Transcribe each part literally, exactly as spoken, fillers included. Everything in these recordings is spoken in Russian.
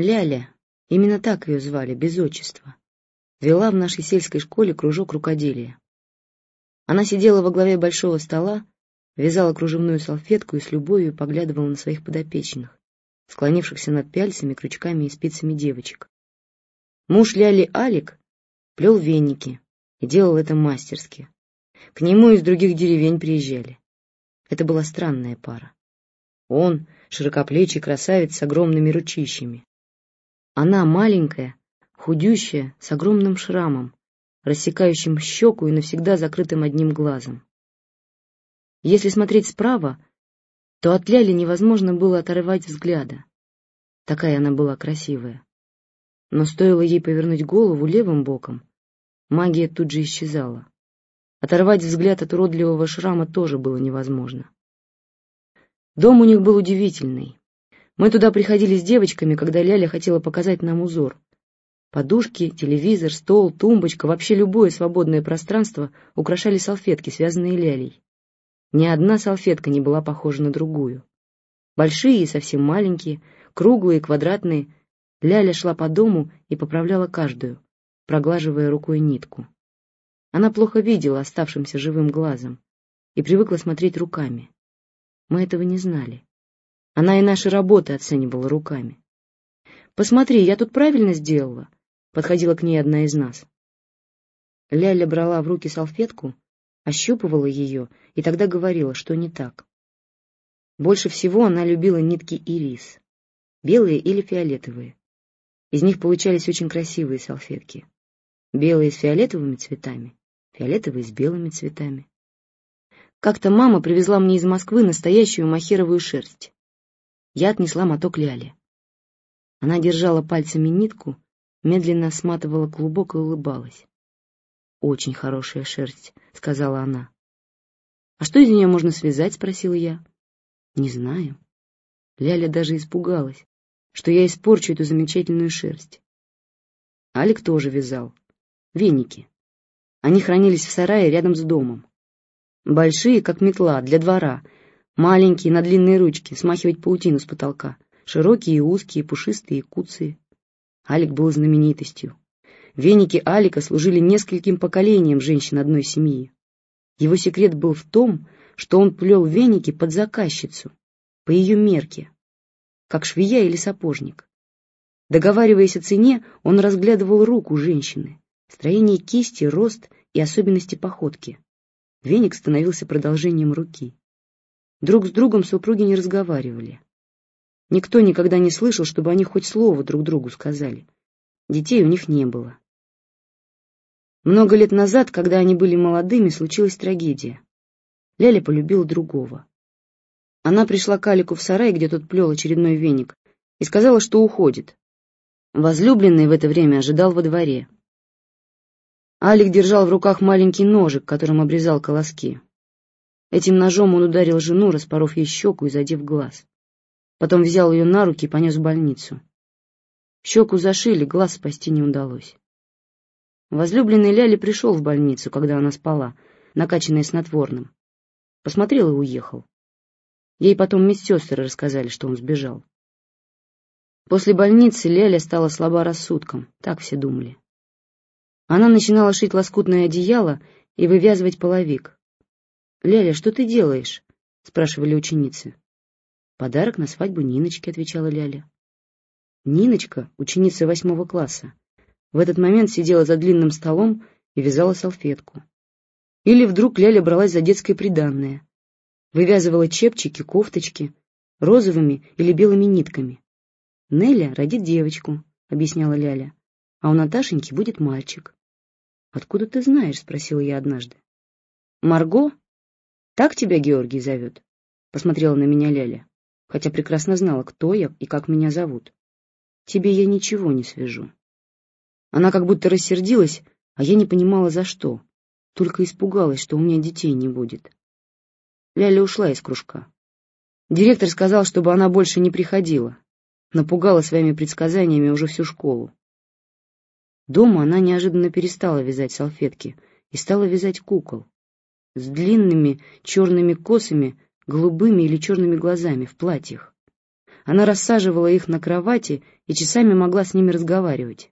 Ляля, именно так ее звали, без отчества, вела в нашей сельской школе кружок рукоделия. Она сидела во главе большого стола, вязала кружевную салфетку и с любовью поглядывала на своих подопечных, склонившихся над пяльцами, крючками и спицами девочек. Муж Ляли, Алик, плел веники и делал это мастерски. К нему из других деревень приезжали. Это была странная пара. Он — широкоплечий красавец с огромными ручищами. Она маленькая, худющая, с огромным шрамом, рассекающим щеку и навсегда закрытым одним глазом. Если смотреть справа, то от Ляли невозможно было оторвать взгляда. Такая она была красивая. Но стоило ей повернуть голову левым боком, магия тут же исчезала. Оторвать взгляд от уродливого шрама тоже было невозможно. Дом у них был удивительный. Мы туда приходили с девочками, когда Ляля хотела показать нам узор. Подушки, телевизор, стол, тумбочка, вообще любое свободное пространство украшали салфетки, связанные Лялей. Ни одна салфетка не была похожа на другую. Большие и совсем маленькие, круглые, квадратные. Ляля шла по дому и поправляла каждую, проглаживая рукой нитку. Она плохо видела оставшимся живым глазом и привыкла смотреть руками. Мы этого не знали. Она и наши работы оценивала руками. «Посмотри, я тут правильно сделала?» — подходила к ней одна из нас. Ляля брала в руки салфетку, ощупывала ее и тогда говорила, что не так. Больше всего она любила нитки ирис, белые или фиолетовые. Из них получались очень красивые салфетки. Белые с фиолетовыми цветами, фиолетовые с белыми цветами. Как-то мама привезла мне из Москвы настоящую мохеровую шерсть. Я отнесла моток Ляле. Она держала пальцами нитку, медленно сматывала клубок и улыбалась. «Очень хорошая шерсть», — сказала она. «А что из нее можно связать?» — спросила я. «Не знаю». Ляля даже испугалась, что я испорчу эту замечательную шерсть. Алик тоже вязал. Веники. Они хранились в сарае рядом с домом. Большие, как метла, для двора. Маленькие, на длинные ручки, смахивать паутину с потолка. Широкие и узкие, пушистые и куцые. Алик был знаменитостью. Веники Алика служили нескольким поколениям женщин одной семьи. Его секрет был в том, что он плел веники под заказчицу, по ее мерке, как швея или сапожник. Договариваясь о цене, он разглядывал руку женщины, строение кисти, рост и особенности походки. Веник становился продолжением руки. Друг с другом супруги не разговаривали. Никто никогда не слышал, чтобы они хоть слово друг другу сказали. Детей у них не было. Много лет назад, когда они были молодыми, случилась трагедия. Ляля полюбила другого. Она пришла к Алику в сарай, где тот плел очередной веник, и сказала, что уходит. Возлюбленный в это время ожидал во дворе. Алик держал в руках маленький ножик, которым обрезал колоски. Этим ножом он ударил жену, распоров ей щеку и задев глаз. Потом взял ее на руки и понес в больницу. Щеку зашили, глаз спасти не удалось. Возлюбленный Ляли пришел в больницу, когда она спала, накачанная снотворным. Посмотрел и уехал. Ей потом медсестры рассказали, что он сбежал. После больницы Ляля стала слаба рассудком, так все думали. Она начинала шить лоскутное одеяло и вывязывать половик. «Ляля, что ты делаешь?» — спрашивали ученицы. «Подарок на свадьбу Ниночки», — отвечала Ляля. Ниночка, ученица восьмого класса, в этот момент сидела за длинным столом и вязала салфетку. Или вдруг Ляля бралась за детское приданное, вывязывала чепчики, кофточки розовыми или белыми нитками. «Неля родит девочку», — объясняла Ляля, «а у Наташеньки будет мальчик». «Откуда ты знаешь?» — спросила я однажды. «Марго? Так тебя Георгий зовет?» — посмотрела на меня Ляля, хотя прекрасно знала, кто я и как меня зовут. «Тебе я ничего не свяжу». Она как будто рассердилась, а я не понимала, за что, только испугалась, что у меня детей не будет. Ляля ушла из кружка. Директор сказал, чтобы она больше не приходила. Напугала своими предсказаниями уже всю школу. Дома она неожиданно перестала вязать салфетки и стала вязать кукол с длинными черными косами, голубыми или черными глазами в платьях. Она рассаживала их на кровати и часами могла с ними разговаривать.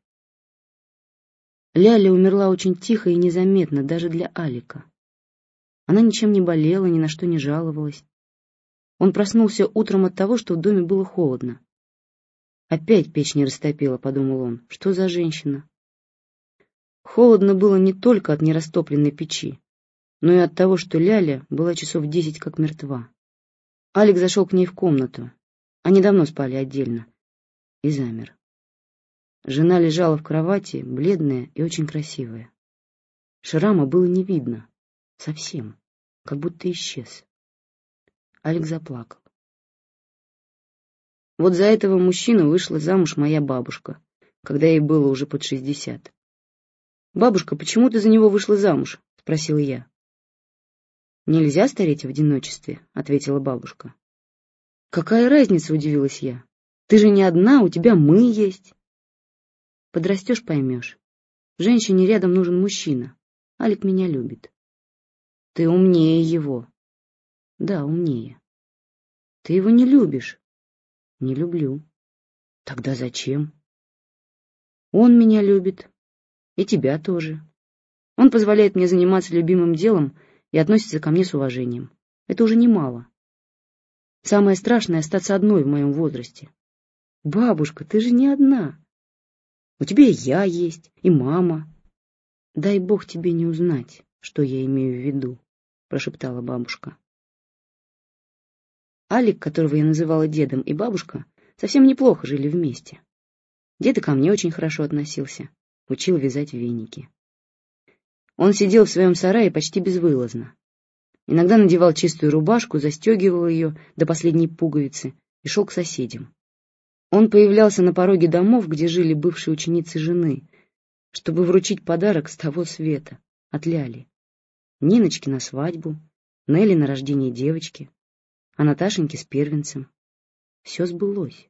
Ляля умерла очень тихо и незаметно, даже для Алика. Она ничем не болела, ни на что не жаловалась. Он проснулся утром от того, что в доме было холодно. «Опять печь не растопила», — подумал он. «Что за женщина?» Холодно было не только от нерастопленной печи, но и от того, что Ляля была часов десять как мертва. Алик зашел к ней в комнату. Они давно спали отдельно. И замер. Жена лежала в кровати, бледная и очень красивая. Шрама было не видно. Совсем. Как будто исчез. Алик заплакал. Вот за этого мужчину вышла замуж моя бабушка, когда ей было уже под шестьдесят. «Бабушка, почему ты за него вышла замуж?» — спросила я. «Нельзя стареть в одиночестве», — ответила бабушка. «Какая разница?» — удивилась я. «Ты же не одна, у тебя мы есть». «Подрастешь, поймешь. Женщине рядом нужен мужчина. Алик меня любит». «Ты умнее его». «Да, умнее». «Ты его не любишь». «Не люблю». «Тогда зачем?» «Он меня любит. И тебя тоже. Он позволяет мне заниматься любимым делом и относится ко мне с уважением. Это уже немало. Самое страшное — остаться одной в моем возрасте. Бабушка, ты же не одна. У тебя и я есть, и мама. Дай Бог тебе не узнать, что я имею в виду», — прошептала бабушка. Алик, которого я называла дедом, и бабушка совсем неплохо жили вместе. Дед и ко мне очень хорошо относился, учил вязать веники. Он сидел в своем сарае почти безвылазно. Иногда надевал чистую рубашку, застегивал ее до последней пуговицы и шел к соседям. Он появлялся на пороге домов, где жили бывшие ученицы жены, чтобы вручить подарок с того света, от Ляли. Ниночке на свадьбу, Нелли на рождение девочки, а Наташеньке с первенцем. Все сбылось.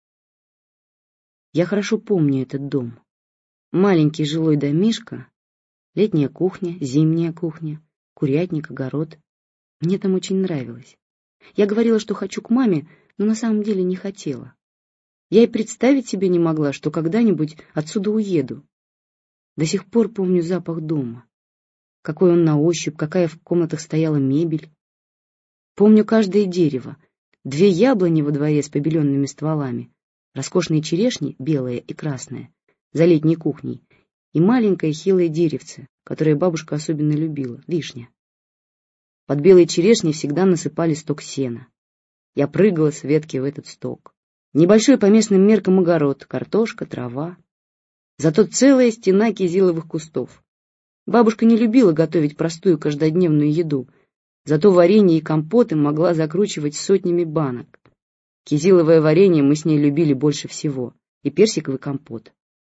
Я хорошо помню этот дом. Маленький жилой домишко, летняя кухня, зимняя кухня, курятник, огород. Мне там очень нравилось. Я говорила, что хочу к маме, но на самом деле не хотела. Я и представить себе не могла, что когда-нибудь отсюда уеду. До сих пор помню запах дома. Какой он на ощупь, какая в комнатах стояла мебель. Помню каждое дерево, две яблони во дворе с побеленными стволами, роскошные черешни, белая и красная, за летней кухней, и маленькое хилое деревце, которое бабушка особенно любила, вишня. Под белой черешней всегда насыпали сток сена. Я прыгала с ветки в этот сток. Небольшой по местным меркам огород, картошка, трава. Зато целая стена кизиловых кустов. Бабушка не любила готовить простую каждодневную еду, зато варенье и компоты могла закручивать сотнями банок. Кизиловое варенье мы с ней любили больше всего, и персиковый компот.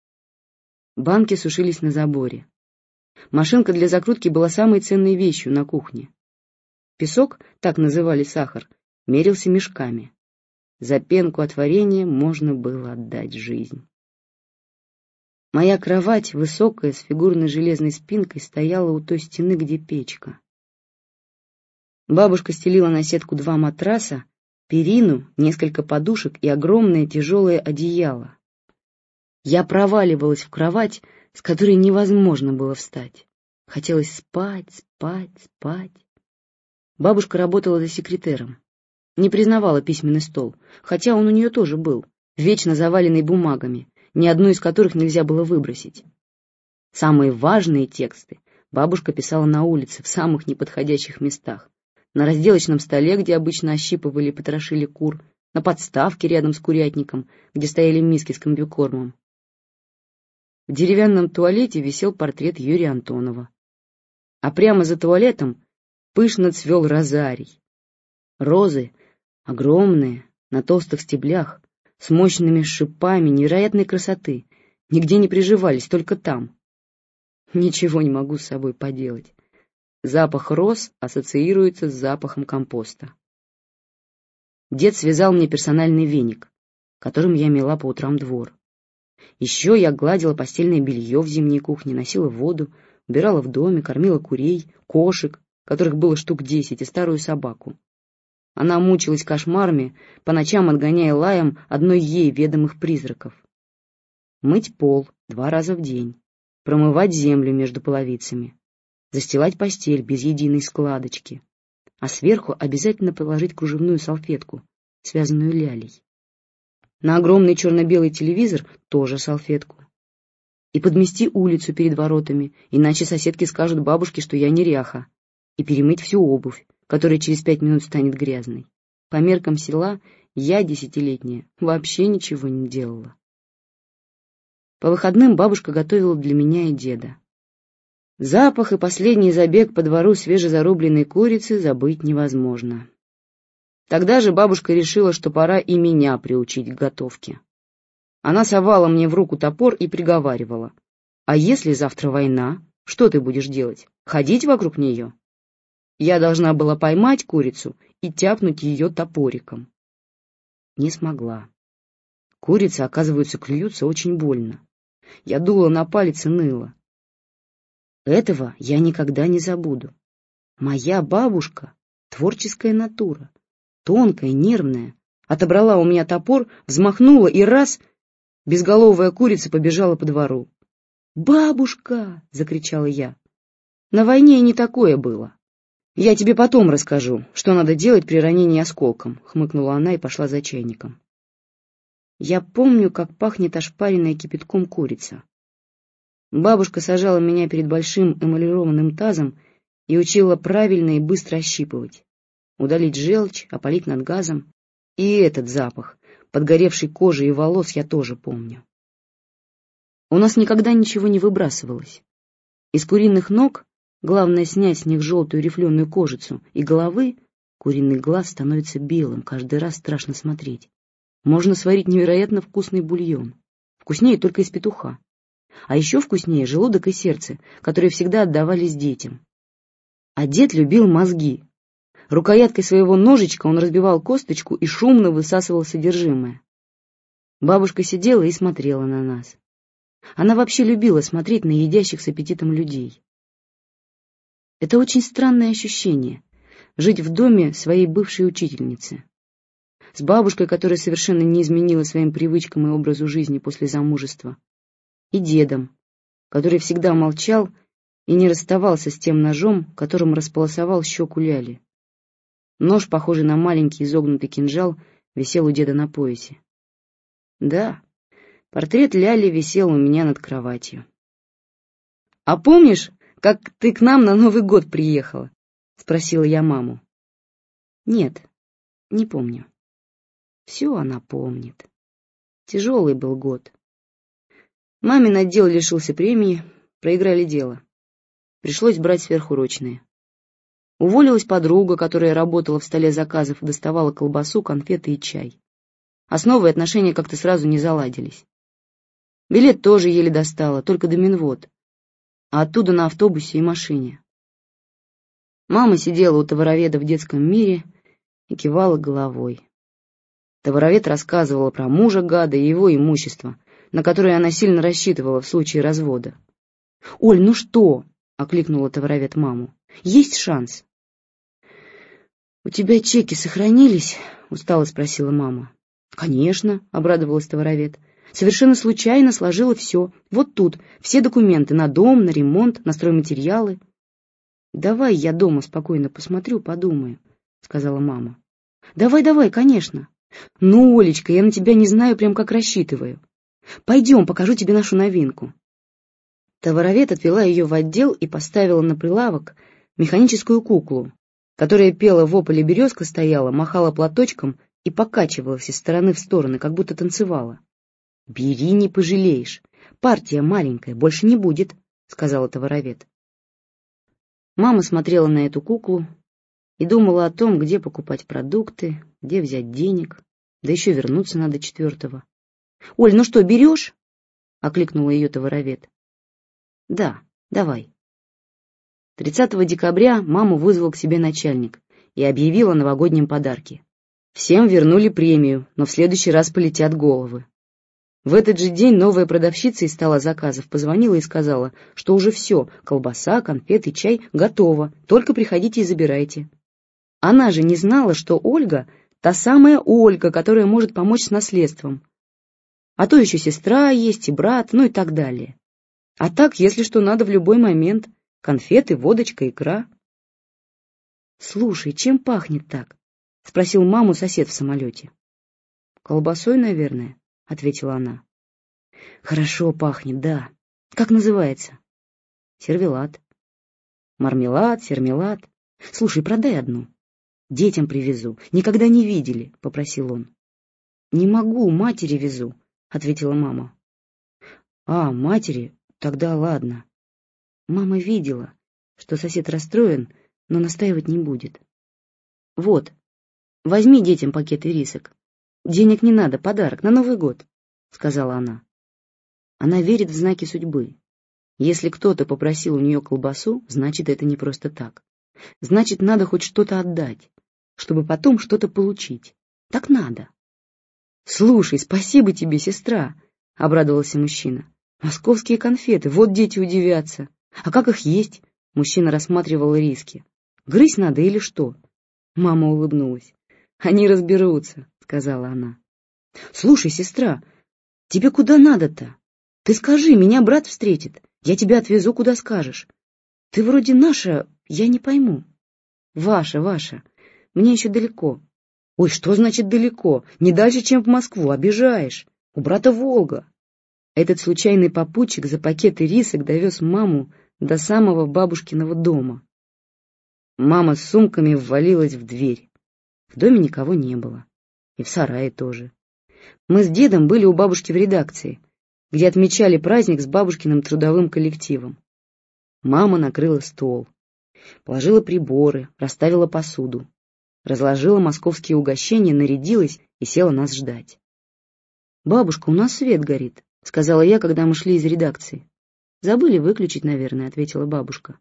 Банки сушились на заборе. Машинка для закрутки была самой ценной вещью на кухне. Песок, так называли сахар, мерился мешками. За пенку от варенья можно было отдать жизнь. Моя кровать, высокая, с фигурной железной спинкой, стояла у той стены, где печка. Бабушка стелила на сетку два матраса, перину, несколько подушек и огромное тяжелое одеяло. Я проваливалась в кровать, с которой невозможно было встать. Хотелось спать, спать, спать. Бабушка работала за секретером. Не признавала письменный стол, хотя он у нее тоже был, вечно заваленный бумагами, ни одну из которых нельзя было выбросить. Самые важные тексты бабушка писала на улице, в самых неподходящих местах. На разделочном столе, где обычно ощипывали и потрошили кур, на подставке рядом с курятником, где стояли миски с комбикормом. В деревянном туалете висел портрет Юрия Антонова. А прямо за туалетом пышно цвел розарий. Розы, огромные, на толстых стеблях, с мощными шипами невероятной красоты, нигде не приживались, только там. Ничего не могу с собой поделать. Запах роз ассоциируется с запахом компоста. Дед связал мне персональный веник, которым я мела по утрам двор. Еще я гладила постельное белье в зимней кухне, носила воду, убирала в доме, кормила курей, кошек, которых было штук десять, и старую собаку. Она мучилась кошмарами, по ночам отгоняя лаем одной ей ведомых призраков. Мыть пол два раза в день, промывать землю между половицами, застилать постель без единой складочки, а сверху обязательно положить кружевную салфетку, связанную лялей. На огромный черно-белый телевизор тоже салфетку. И подмести улицу перед воротами, иначе соседки скажут бабушке, что я неряха, и перемыть всю обувь, которая через пять минут станет грязной. По меркам села я, десятилетняя, вообще ничего не делала. По выходным бабушка готовила для меня и деда. Запах и последний забег по двору свежезарубленной курицы забыть невозможно. Тогда же бабушка решила, что пора и меня приучить к готовке. Она совала мне в руку топор и приговаривала: «А если завтра война, что ты будешь делать? Ходить вокруг нее?» Я должна была поймать курицу и тяпнуть ее топориком. Не смогла. Курицы, оказывается, клюются очень больно. Я дула на палец и ныла. Этого я никогда не забуду. Моя бабушка — творческая натура, тонкая, нервная, отобрала у меня топор, взмахнула и раз — безголовая курица побежала по двору. «Бабушка!» — закричала я. «На войне не такое было. Я тебе потом расскажу, что надо делать при ранении осколком», — хмыкнула она и пошла за чайником. Я помню, как пахнет ошпаренная кипятком курица. Бабушка сажала меня перед большим эмалированным тазом и учила правильно и быстро ощипывать, удалить желчь, опалить над газом. И этот запах подгоревшей кожи и волос я тоже помню. У нас никогда ничего не выбрасывалось. Из куриных ног главное снять с них желтую рифленую кожицу, и головы куриный глаз становится белым, каждый раз страшно смотреть. Можно сварить невероятно вкусный бульон. Вкуснее только из петуха. А еще вкуснее желудок и сердце, которые всегда отдавались детям. А дед любил мозги. Рукояткой своего ножичка он разбивал косточку и шумно высасывал содержимое. Бабушка сидела и смотрела на нас. Она вообще любила смотреть на едящих с аппетитом людей. Это очень странное ощущение — жить в доме своей бывшей учительницы. С бабушкой, которая совершенно не изменила своим привычкам и образу жизни после замужества. И дедом, который всегда молчал и не расставался с тем ножом, которым располосовал щеку Ляли. Нож, похожий на маленький изогнутый кинжал, висел у деда на поясе. Да, портрет Ляли висел у меня над кроватью. «А помнишь, как ты к нам на Новый год приехала?» — спросила я маму. «Нет, не помню». Все она помнит. Тяжелый был год. Мамин отдел лишился премии, проиграли дело. Пришлось брать сверхурочные. Уволилась подруга, которая работала в столе заказов и доставала колбасу, конфеты и чай. Основы отношения как-то сразу не заладились. Билет тоже еле достала, только до Минвод, а оттуда на автобусе и машине. Мама сидела у товароведа в детском мире и кивала головой. Товаровед рассказывала про мужа гада и его имущество, на которое она сильно рассчитывала в случае развода. «Оль, ну что?» — окликнула товаровед маму. «Есть шанс?» «У тебя чеки сохранились?» — устало спросила мама. «Конечно», — обрадовалась товаровед. «Совершенно случайно сложила все. Вот тут все документы на дом, на ремонт, на стройматериалы». «Давай я дома спокойно посмотрю, подумаю», — сказала мама. «Давай, давай, конечно. Ну, Олечка, я на тебя не знаю, прям как рассчитываю. Пойдем, покажу тебе нашу новинку». Товаровед отвела ее в отдел и поставила на прилавок механическую куклу, которая пела в ополе, березка стояла, махала платочком и покачивалась из стороны в стороны, как будто танцевала. «Бери, не пожалеешь. Партия маленькая, больше не будет», — сказала товаровед. Мама смотрела на эту куклу и думала о том, где покупать продукты, где взять денег, да еще вернуться надо четвертого. «Оль, ну что, берешь?» — окликнула ее товаровед. «Да, давай». тридцатого декабря маму вызвал к себе начальник и объявил о новогоднем подарке. Всем вернули премию, но в следующий раз полетят головы. В этот же день новая продавщица из стола заказов позвонила и сказала, что уже все, колбаса, конфеты, чай готово, только приходите и забирайте. Она же не знала, что Ольга — та самая Ольга, которая может помочь с наследством. А то еще сестра есть и брат, ну и так далее. А так, если что надо в любой момент, конфеты, водочка, икра. «Слушай, чем пахнет так?» — спросил маму сосед в самолете. «Колбасой, наверное», — ответила она. «Хорошо пахнет, да. Как называется?» «Сервелат». «Мармелад, сермелад. Слушай, продай одну. Детям привезу. Никогда не видели», — попросил он. «Не могу, матери везу», — ответила мама. «А, матери? Тогда ладно». Мама видела, что сосед расстроен, но настаивать не будет. «Вот, возьми детям пакет ирисок. Денег не надо, подарок на Новый год», — сказала она. Она верит в знаки судьбы. Если кто-то попросил у нее колбасу, значит, это не просто так. Значит, надо хоть что-то отдать, чтобы потом что-то получить. Так надо. «Слушай, спасибо тебе, сестра», — обрадовался мужчина. «Московские конфеты, вот дети удивятся. А как их есть?» Мужчина рассматривал риски. «Грызть надо или что?» Мама улыбнулась. «Они разберутся», — сказала она. «Слушай, сестра, тебе куда надо-то? Ты скажи, меня брат встретит. Я тебя отвезу, куда скажешь. Ты вроде наша, я не пойму». «Ваша, ваша. Мне еще далеко». «Ой, что значит далеко? Не дальше, чем в Москву. Обижаешь. У брата Волга». Этот случайный попутчик за пакеты рисок довез маму до самого бабушкиного дома. Мама с сумками ввалилась в дверь. В доме никого не было. И в сарае тоже. Мы с дедом были у бабушки в редакции, где отмечали праздник с бабушкиным трудовым коллективом. Мама накрыла стол, положила приборы, расставила посуду, разложила московские угощения, нарядилась и села нас ждать. «Бабушка, у нас свет горит», — сказала я, когда мы шли из редакции. «Забыли выключить, наверное», — ответила бабушка.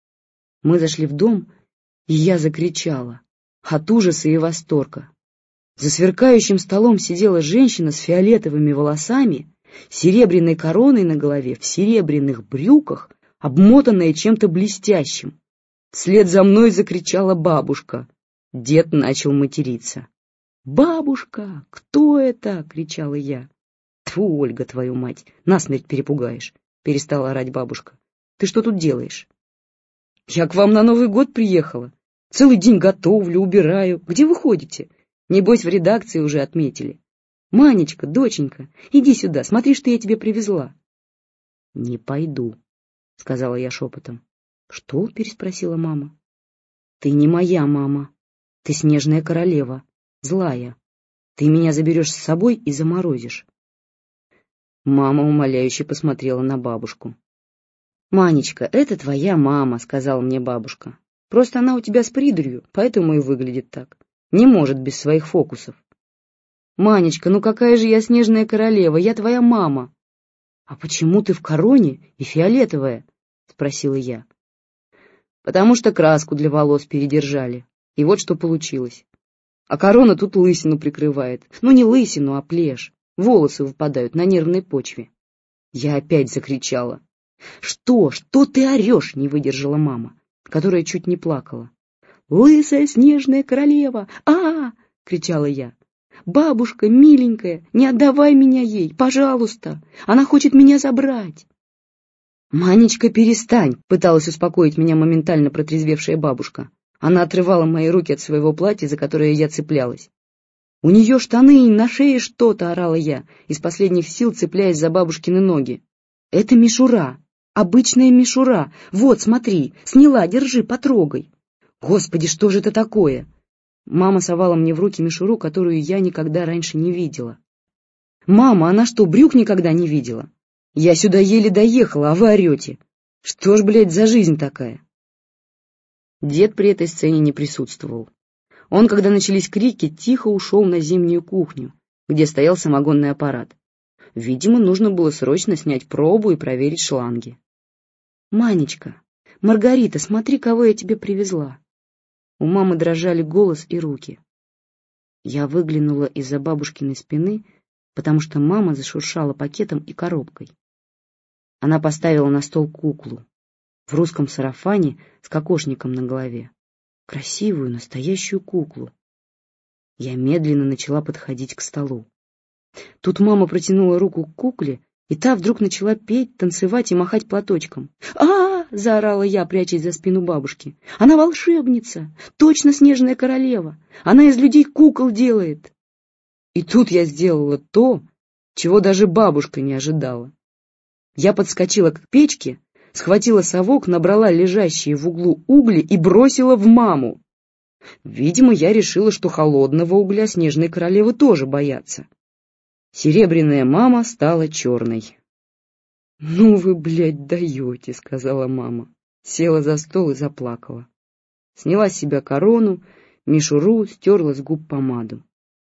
Мы зашли в дом, и я закричала от ужаса и восторга. За сверкающим столом сидела женщина с фиолетовыми волосами, серебряной короной на голове, в серебряных брюках, обмотанная чем-то блестящим. Вслед за мной закричала бабушка. Дед начал материться. «Бабушка, кто это?» — кричала я. «Тьфу, Ольга, твою мать, насмерть перепугаешь», — перестала орать бабушка. «Ты что тут делаешь?» «Я к вам на Новый год приехала. Целый день готовлю, убираю. Где вы ходите? Небось, в редакции уже отметили. Манечка, доченька, иди сюда, смотри, что я тебе привезла». «Не пойду», — сказала я шепотом. «Что?» — переспросила мама. «Ты не моя мама. Ты снежная королева, злая. Ты меня заберешь с собой и заморозишь». Мама умоляюще посмотрела на бабушку. «Манечка, это твоя мама», — сказала мне бабушка. «Просто она у тебя с придурью, поэтому и выглядит так. Не может без своих фокусов». «Манечка, ну какая же я снежная королева, я твоя мама». «А почему ты в короне и фиолетовая?» — спросила я. «Потому что краску для волос передержали, и вот что получилось. А корона тут лысину прикрывает. Ну не лысину, а плешь. Волосы выпадают на нервной почве». Я опять закричала. «Что? Что ты орешь?» — не выдержала мама, которая чуть не плакала. «Лысая снежная королева! А-а-а!» — кричала я. «Бабушка, миленькая, не отдавай меня ей, пожалуйста! Она хочет меня забрать!» «Манечка, перестань!» — пыталась успокоить меня моментально протрезвевшая бабушка. Она отрывала мои руки от своего платья, за которое я цеплялась. «У нее штаны и на шее что-то!» — орала я, из последних сил цепляясь за бабушкины ноги. «Это мишура! Обычная мишура! Вот, смотри! Сняла, держи, потрогай!» «Господи, что же это такое?» Мама совала мне в руки мишуру, которую я никогда раньше не видела. «Мама, она что, брюк никогда не видела? Я сюда еле доехала, а вы орете. Что ж, блядь, за жизнь такая?» Дед при этой сцене не присутствовал. Он, когда начались крики, тихо ушел на зимнюю кухню, где стоял самогонный аппарат. Видимо, нужно было срочно снять пробу и проверить шланги. «Манечка, Маргарита, смотри, кого я тебе привезла». У мамы дрожали голос и руки. Я выглянула из-за бабушкиной спины, потому что мама зашуршала пакетом и коробкой. Она поставила на стол куклу в русском сарафане с кокошником на голове. красивую, настоящую куклу. Я медленно начала подходить к столу. Тут мама протянула руку к кукле, и та вдруг начала петь, танцевать и махать платочком. «А-а-а!» — заорала я, прячась за спину бабушки. «Она волшебница! Точно снежная королева! Она из людей кукол делает!» И тут я сделала то, чего даже бабушка не ожидала. Я подскочила к печке, схватила совок, набрала лежащие в углу угли и бросила в маму. Видимо, я решила, что холодного угля снежные королевы тоже боятся. Серебряная мама стала черной. «Ну вы, блядь, даете», — сказала мама. Села за стол и заплакала. Сняла с себя корону, мишуру, стерла с губ помаду.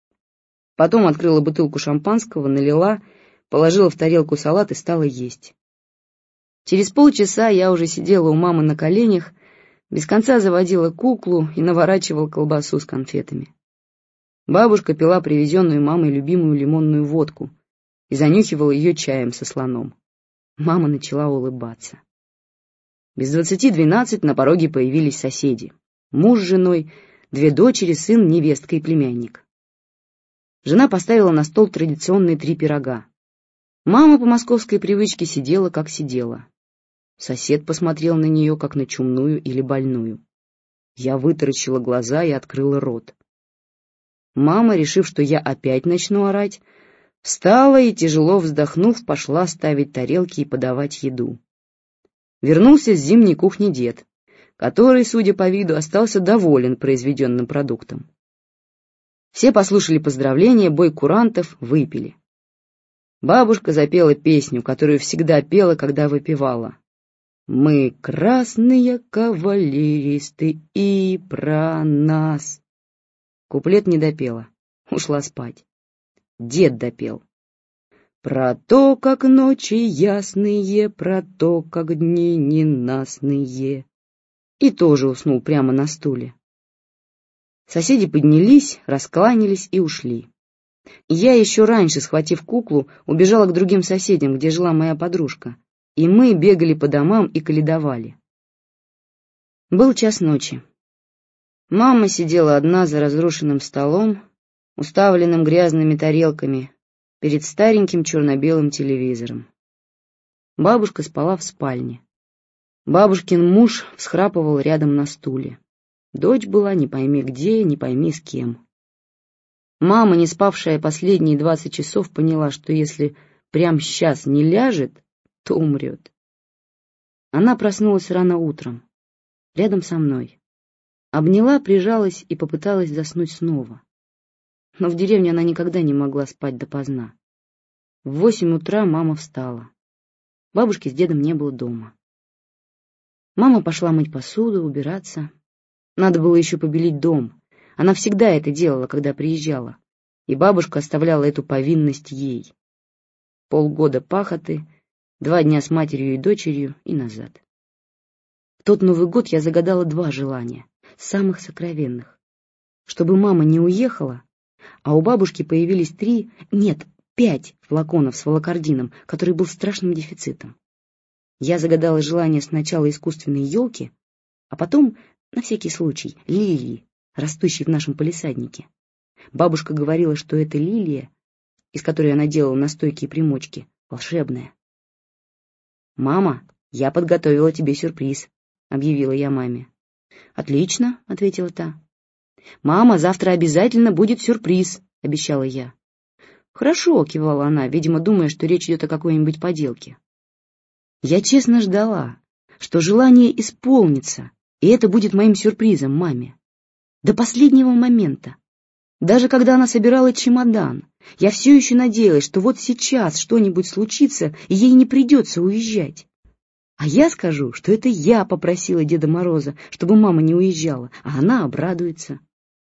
Потом открыла бутылку шампанского, налила, положила в тарелку салат и стала есть. Через полчаса я уже сидела у мамы на коленях, без конца заводила куклу и наворачивала колбасу с конфетами. Бабушка пила привезенную мамой любимую лимонную водку и занюхивала ее чаем со слоном. Мама начала улыбаться. Без двадцати двенадцать на пороге появились соседи. Муж с женой, две дочери, сын, невестка и племянник. Жена поставила на стол традиционные три пирога. Мама по московской привычке сидела, как сидела. Сосед посмотрел на нее, как на чумную или больную. Я вытаращила глаза и открыла рот. Мама, решив, что я опять начну орать, встала и, тяжело вздохнув, пошла ставить тарелки и подавать еду. Вернулся с зимней кухни дед, который, судя по виду, остался доволен произведенным продуктом. Все послушали поздравления, бой курантов, выпили. Бабушка запела песню, которую всегда пела, когда выпивала. «Мы красные кавалеристы, и про нас». Куплет не допела, ушла спать. Дед допел. Про то, как ночи ясные, про то, как дни ненастные. И тоже уснул прямо на стуле. Соседи поднялись, раскланялись и ушли. Я еще раньше, схватив куклу, убежала к другим соседям, где жила моя подружка, и мы бегали по домам и каледовали. Был час ночи. Мама сидела одна за разрушенным столом, уставленным грязными тарелками, перед стареньким черно-белым телевизором. Бабушка спала в спальне. Бабушкин муж всхрапывал рядом на стуле. Дочь была не пойми где, не пойми с кем. Мама, не спавшая последние двадцать часов, поняла, что если прямо сейчас не ляжет, то умрет. Она проснулась рано утром, рядом со мной. Обняла, прижалась и попыталась заснуть снова. Но в деревне она никогда не могла спать допоздна. В восемь утра мама встала. Бабушки с дедом не было дома. Мама пошла мыть посуду, убираться. Надо было еще побелить дом. Она всегда это делала, когда приезжала. И бабушка оставляла эту повинность ей. Полгода пахоты, два дня с матерью и дочерью и назад. В тот Новый год я загадала два желания, самых сокровенных. Чтобы мама не уехала, а у бабушки появились три, нет, пять флаконов с волокордином, который был страшным дефицитом. Я загадала желание сначала искусственной елки, а потом, на всякий случай, лилии, растущей в нашем палисаднике. Бабушка говорила, что эта лилия, из которой она делала настойки и примочки, волшебная. «Мама, я подготовила тебе сюрприз», — объявила я маме. «Отлично», — ответила та. «Мама, завтра обязательно будет сюрприз», — обещала я. «Хорошо», — кивала она, видимо, думая, что речь идет о какой-нибудь поделке. Я честно ждала, что желание исполнится, и это будет моим сюрпризом маме. До последнего момента. Даже когда она собирала чемодан, я все еще надеялась, что вот сейчас что-нибудь случится, и ей не придется уезжать. А я скажу, что это я попросила Деда Мороза, чтобы мама не уезжала, а она обрадуется.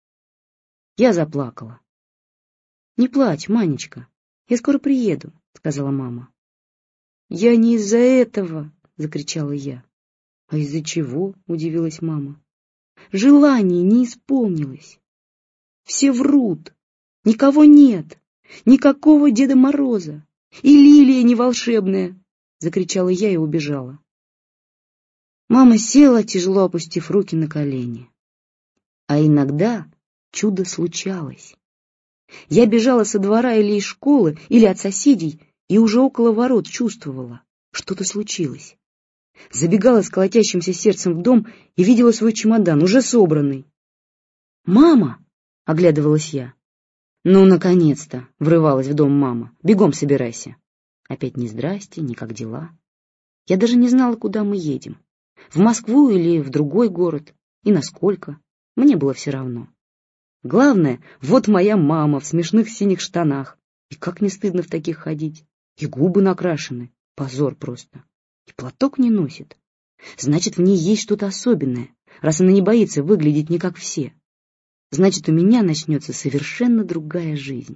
Я заплакала. «Не плачь, Манечка, я скоро приеду», — сказала мама. «Я не из-за этого», — закричала я. «А из-за чего?» — удивилась мама. «Желание не исполнилось. Все врут, никого нет, никакого Деда Мороза, и лилия не волшебная», — закричала я и убежала. Мама села, тяжело опустив руки на колени. А иногда чудо случалось. Я бежала со двора или из школы, или от соседей, и уже около ворот чувствовала, что-то случилось. Забегала с колотящимся сердцем в дом и видела свой чемодан, уже собранный. «Мама!» — оглядывалась я. «Ну, наконец-то!» — врывалась в дом мама. «Бегом собирайся!» Опять ни здрасте, ни как дела. Я даже не знала, куда мы едем. В Москву или в другой город, и насколько. Мне было все равно. Главное, вот моя мама в смешных синих штанах. И как не стыдно в таких ходить. И губы накрашены. Позор просто. И платок не носит. Значит, в ней есть что-то особенное, раз она не боится выглядеть не как все. Значит, у меня начнется совершенно другая жизнь.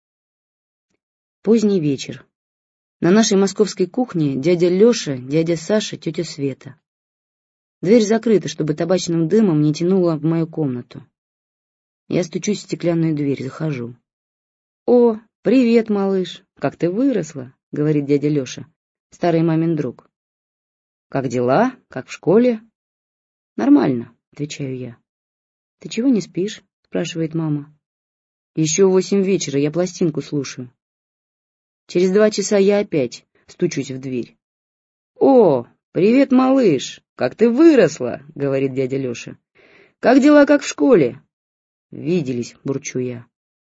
Поздний вечер. На нашей московской кухне дядя Леша, дядя Саша, тетя Света. Дверь закрыта, чтобы табачным дымом не тянуло в мою комнату. Я стучусь в стеклянную дверь, захожу. «О, привет, малыш! Как ты выросла!» — говорит дядя Леша, старый мамин друг. «Как дела? Как в школе?» «Нормально», — отвечаю я. «Ты чего не спишь?» — спрашивает мама. «Еще восемь вечера, я пластинку слушаю». Через два часа я опять стучусь в дверь. «О, привет, малыш! Как ты выросла!» — говорит дядя Леша. «Как дела, как в школе?» «Виделись», — бурчу я.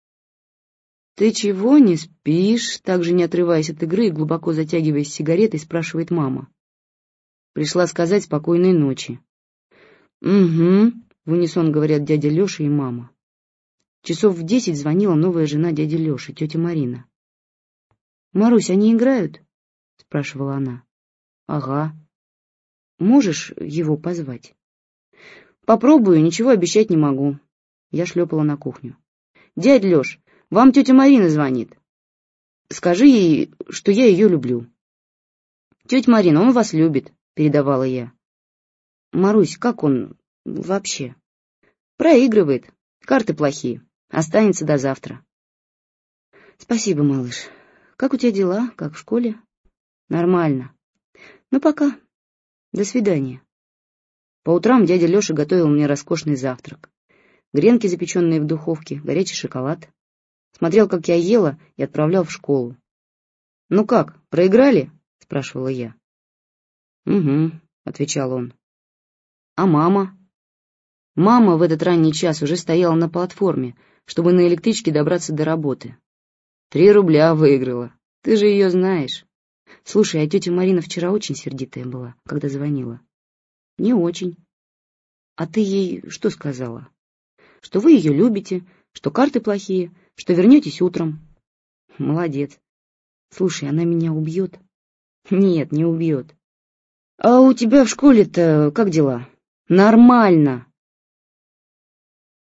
«Ты чего не спишь?» — также не отрываясь от игры и глубоко затягиваясь сигаретой, спрашивает мама. Пришла сказать спокойной ночи. «Угу», — в унисон говорят дядя Леша и мама. Часов в десять звонила новая жена дяди Леши, тетя Марина. «Марусь, они играют?» — спрашивала она. «Ага. Можешь его позвать?» «Попробую, ничего обещать не могу». Я шлепала на кухню. «Дядь Леш, вам тетя Марина звонит. Скажи ей, что я ее люблю». «Тетя Марина, он вас любит», — передавала я. «Марусь, как он вообще?» «Проигрывает. Карты плохие. Останется до завтра». «Спасибо, малыш. Как у тебя дела? Как в школе?» «Нормально. Ну, пока. До свидания». По утрам дядя Леша готовил мне роскошный завтрак. Гренки, запеченные в духовке, горячий шоколад. Смотрел, как я ела, и отправлял в школу. «Ну как, проиграли?» — спрашивала я. «Угу», — отвечал он. «А мама?» Мама в этот ранний час уже стояла на платформе, чтобы на электричке добраться до работы. Три рубля выиграла. Ты же ее знаешь. Слушай, а тетя Марина вчера очень сердитая была, когда звонила. Не очень. А ты ей что сказала? Что вы ее любите, что карты плохие, что вернетесь утром. Молодец. Слушай, она меня убьет? Нет, не убьет. А у тебя в школе-то как дела? Нормально.